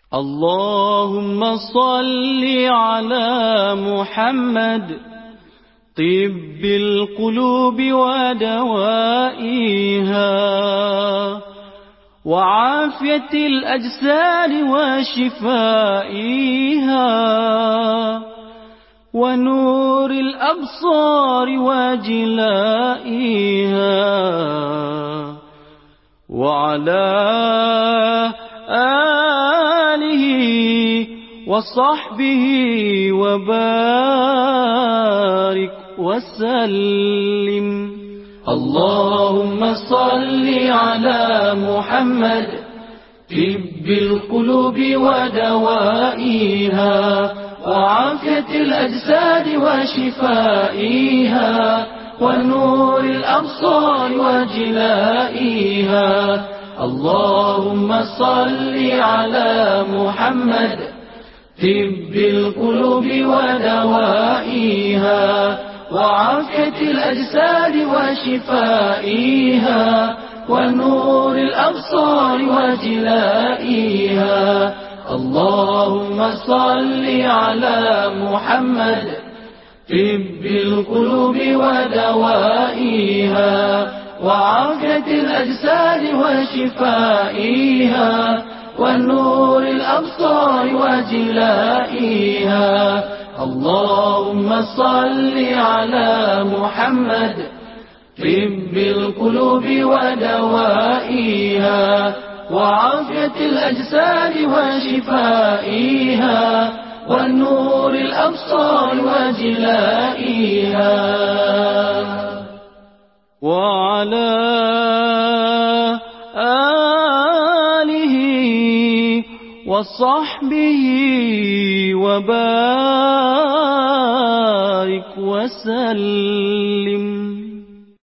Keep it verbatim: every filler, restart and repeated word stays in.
اللهم صل على محمد طب القلوب ودوائها وعافية الأجساد وشفائها ونور الأبصار وجلائها وعلى آله وصحبه وبارك وسلم. اللهم صل على محمد طب القلوب ودوائها وعافية الأجساد وشفائها ونور الأبصار وجلائها. اللهم صل على محمد طب القلوب ودوائها وعافية الأجساد وشفائها ونور الأبصار وجلائها. اللهم صل على محمد طب القلوب ودوائها وعافية الأجساد وشفائها ونور الأبصار وجلائها. اللهم صل على محمد طب القلوب ودوائها وعافية الأجساد وشفائها ونور الأبصار وجلائها وعلى آله وصحبه وبارك وسلم.